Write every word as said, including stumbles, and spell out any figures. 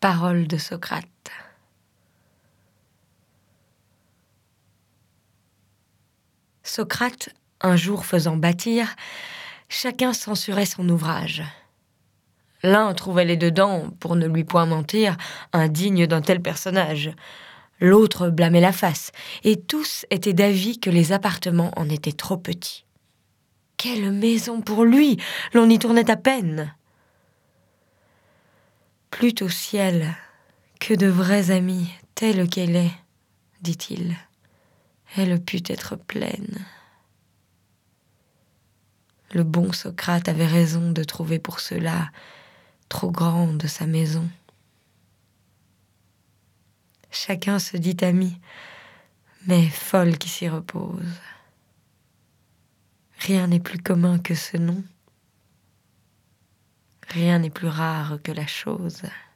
Paroles de Socrate. Socrate, un jour faisant bâtir, chacun censurait son ouvrage. L'un trouvait les dedans, pour ne lui point mentir, indignes d'un tel personnage. L'autre blâmait la face, et tous étaient d'avis que les appartements en étaient trop petits. Quelle maison pour lui! L'on y tournait à peine. Plût au ciel que de vrais amis, telle qu'elle est, dit-il, elle pût être pleine. Le bon Socrate avait raison de trouver pour cela trop grande sa maison. Chacun se dit ami, mais folle qui s'y repose. Rien n'est plus commun que ce nom. Rien n'est plus rare que la chose.